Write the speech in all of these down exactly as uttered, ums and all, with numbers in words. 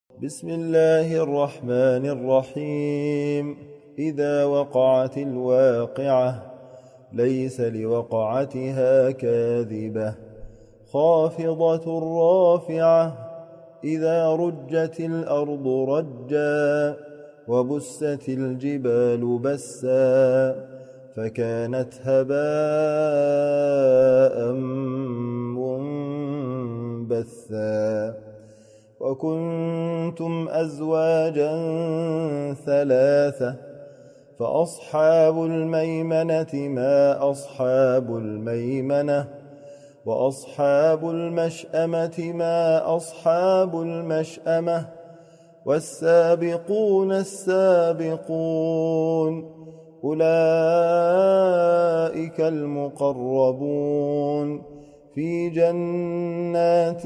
بسم الله الرحمن الرحيم. إذا وقعت الواقعة ليس لوقعتها كاذبة خافضة رافعة إذا رجت الأرض رجا وبست الجبال بسا فكانت هباء منبثا وكنتم أزواجا ثلاثة فأصحاب الميمنة ما أصحاب الميمنة وأصحاب المشأمة ما أصحاب المشأمة والسابقون السابقون أولئك المقربون في جنات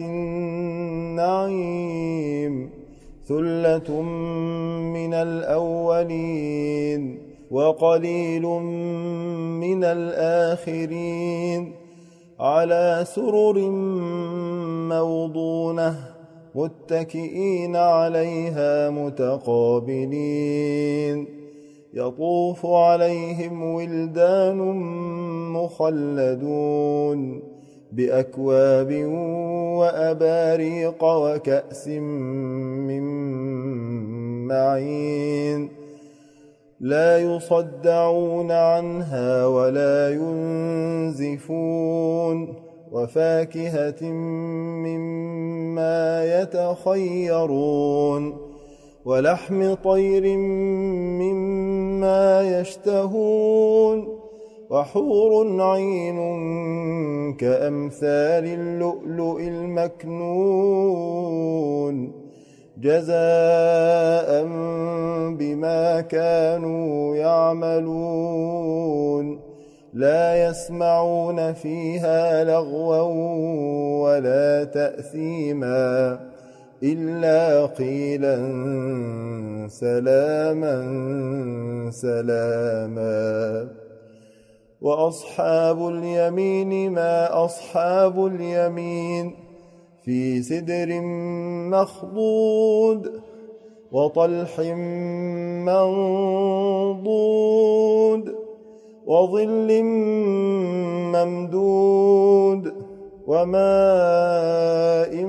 النعيم ثلة من الأولين وقليل من الآخرين على سرر موضونة متكئين عليها متقابلين يطوف عليهم ولدان مخلدون بأكواب وأباريق وكأس من معين لا يصدعون عنها ولا ينزفون وفاكهة مما يتخيرون ولحم طير مما يشتهون وحور عين كأمثال اللؤلؤ المكنون جزاء بما كانوا يعملون لا يسمعون فيها لغوا ولا تأثيما إلا قيلا سلاما سلاما وأصحاب اليمين ما أصحاب اليمين في سدر مخضود وطلح منضود وظل ممدود وماء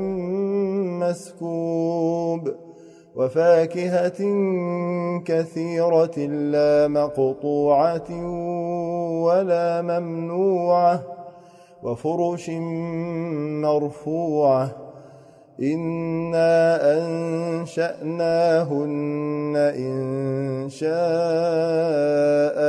مسكوب وفاكهة كثيرة لا مقطوعة ولا ممنوعة وفرش مرفوعة إنا أنشأناهن إن شاء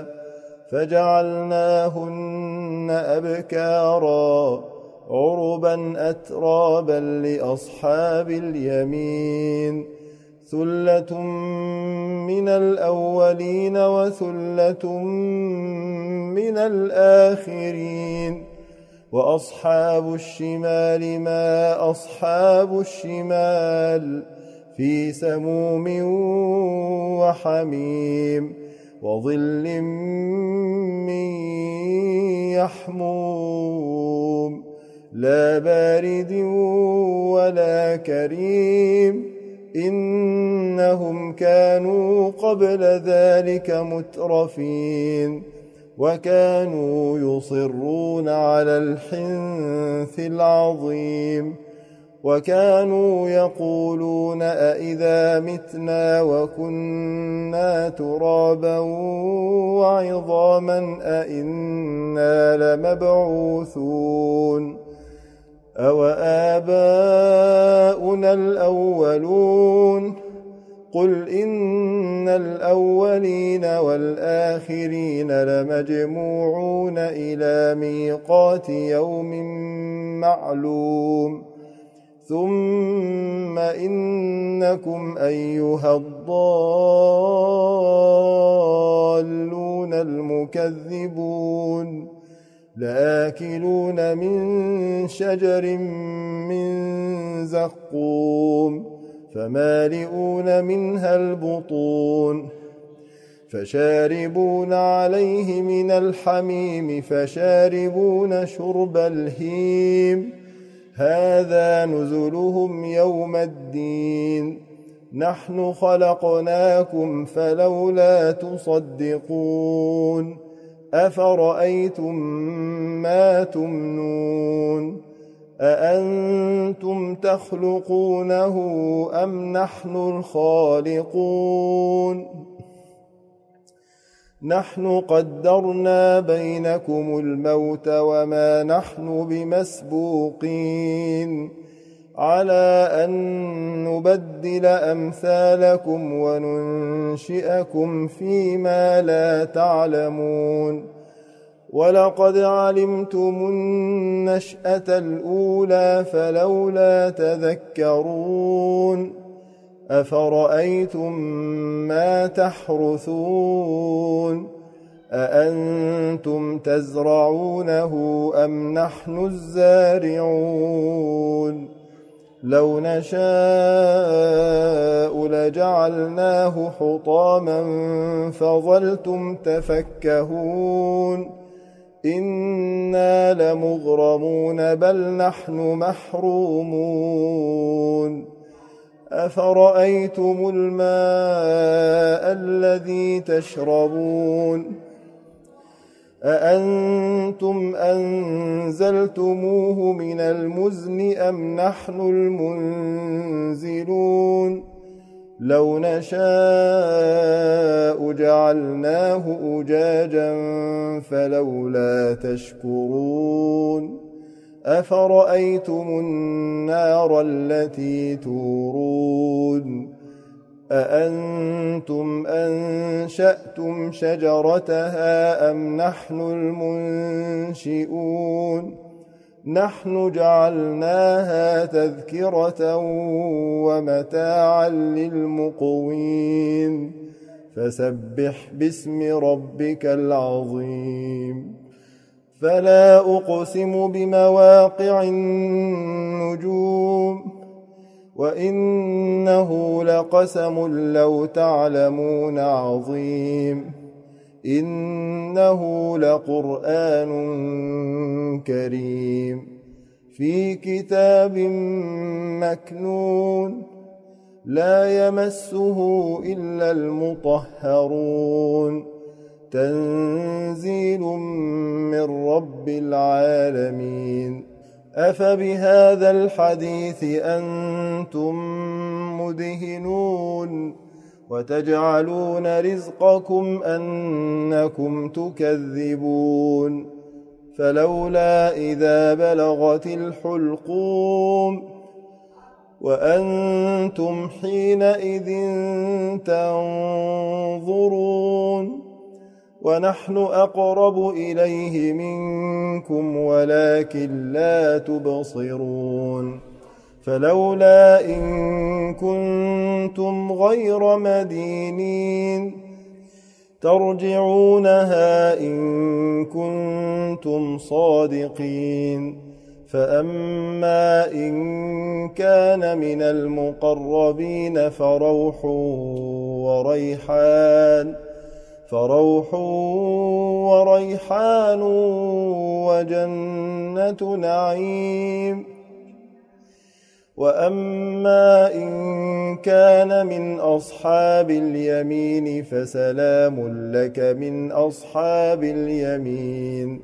فجعلناهن أبكارا عربا أترابا لأصحاب اليمين ثلة من الأولين وثلة من الآخرين وأصحاب الشمال ما أصحاب الشمال في سموم وحميم وظل من يحموم لا بارد ولا كريم إنهم كانوا قبل ذلك مترفين وكانوا يصرون على الحنث العظيم وكانوا يقولون أئذا متنا وكنا ترابا وعظاما أئنا لمبعوثون أو آباؤنا الأولون قل إن الأولين والآخرين لمجموعون إلى ميقات يوم معلوم ثم إنكم أيها الضالون المكذبون لآكلون من شجر من زقوم فمالئون منها البطون فشاربون عليه من الحميم فشاربون شرب الهيم هذا نزلهم يوم الدين نحن خلقناكم فلولا تصدقون أفرأيتم ما تمنون أأنتم تخلقونه أم نحن الخالقون نحن قدرنا بينكم الموت وما نحن بمسبوقين على أن نبدل أمثالكم وننشئكم فيما لا تعلمون ولقد علمتم النشأة الأولى فلولا تذكرون أفرأيتم ما تحرثون أأنتم تزرعونه أم نحن الزارعون لو نشاء لجعلناه حطاما فظلتم تفكهون إنا لمغرمون بل نحن محرومون أفرأيتم الماء الذي تشربون أأنتم أنزلتموه من المزن أم نحن المنزلون لو نشاء جعلناه أجاجا فلولا تشكرون أفرأيتم النار التي تورون أأنتم أنشأتم شجرتها أم نحن المنشئون نحن جعلناها تذكرة ومتاعا للمقوين فسبح باسم ربك العظيم فلا أقسم بمواقع النجوم وإنه لقسم لو تعلمون عظيم إنه لقرآن كريم في كتاب مكنون لا يمسه إلا المطهرون تنزيل من رب العالمين أفبهذا الحديث أنتم مدهنون وتجعلون رزقكم أنكم تكذبون فلولا إذا بلغت الحلقوم وأنتم حينئذ تنظرون ونحن أقرب إليه منكم ولكن لا تبصرون فلولا إن كنتم غير مدينين ترجعونها إن كنتم صادقين فأما إن كان من المقربين فروح وريحان فروح وريحان وجنة نعيم وأما إن كان من أصحاب اليمين فسلام لك من أصحاب اليمين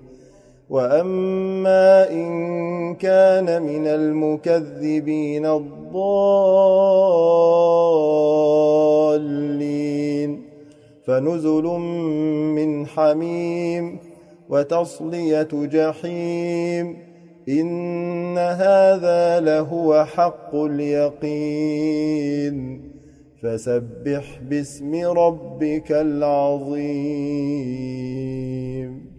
وأما إن كان من المكذبين الضالين فنزل من حميم وتصلية جحيم إن هذا لهو حق اليقين فسبح باسم ربك العظيم